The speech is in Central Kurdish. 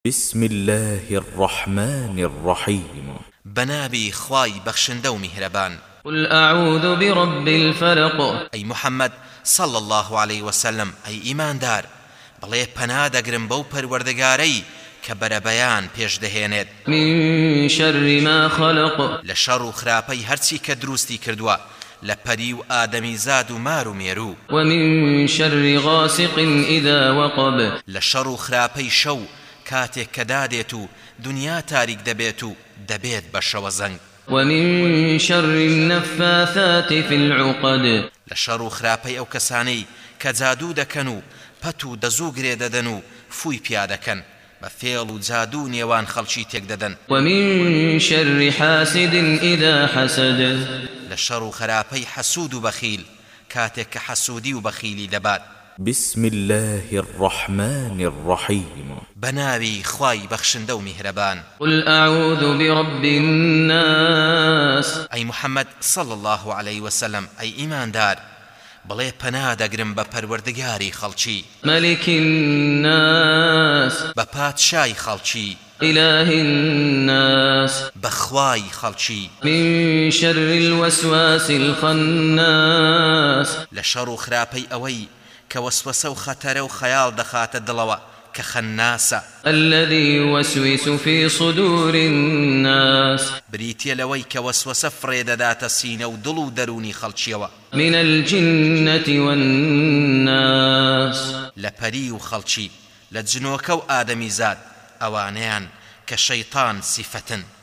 بسم الله الرحمن الرحيم بنابي خواي بخشندو مهربان. قل أعوذ برب الفلق. أي محمد صلى الله عليه وسلم أي إيمان دار بلي پناه دەگرم بەو پەروەردگارەی کە بەرەبەیان پێش دەهێنێت من شر ما خلق. لە شەڕ و خراپەی هەرچی کە دروستی کردووە لە پەری و ئادەمی زاد و مار و مێرو ومن شر غاسق إذا وقب. لە شەڕ و خراپەی شەو کاتێک کە دادێت و دنیا تاریک دەبێت و دەبێت بە شەوە زەنگ ومن شر النفاثات في العقد. لە شەڕ و خراپەی ئەو کەسانەی کە جادوو دەکەن و پەت و دەزوو گرێ دەدەن و فووی پیا دەکەن بە فێڵ و جادوو نێوان خەڵکی تێک دەدەن ومن شر حاسد إذا حسد. لە شەڕ و خراپەی حەسوود و بەخیل کاتێک کە حەسوودی و بەخیلی دەبات. بسم الله الرحمن الرحيم بناوي خواي بخشندو مهربان. قل أعوذ برب الناس. أي محمد صلى الله عليه وسلم أي إيمان دار بلي پناه دەگرم بە پەروەردگاری خەڵکی ملك الناس. بە پادشای خەڵکی إله الناس. بەخوای خەڵکی من شر الوسواس الخناس. لە شەڕ و خراپەی ئەوەی کە وەسوەسە و خەتەرە و خەیاڵ دەخاتە دڵەوە کە خەناسە الذي يوسوس في صدور الناس. بریتیە لەوەی کە وەسوەسە فڕێ دەداتە سینە و دڵ و دەرونی خەڵکیەوە من الجنة والناس. لە پەری و خەڵکی لە جنۆکە و ئادەمی زاد ئەوانەیان کە شەیطان سیفەتن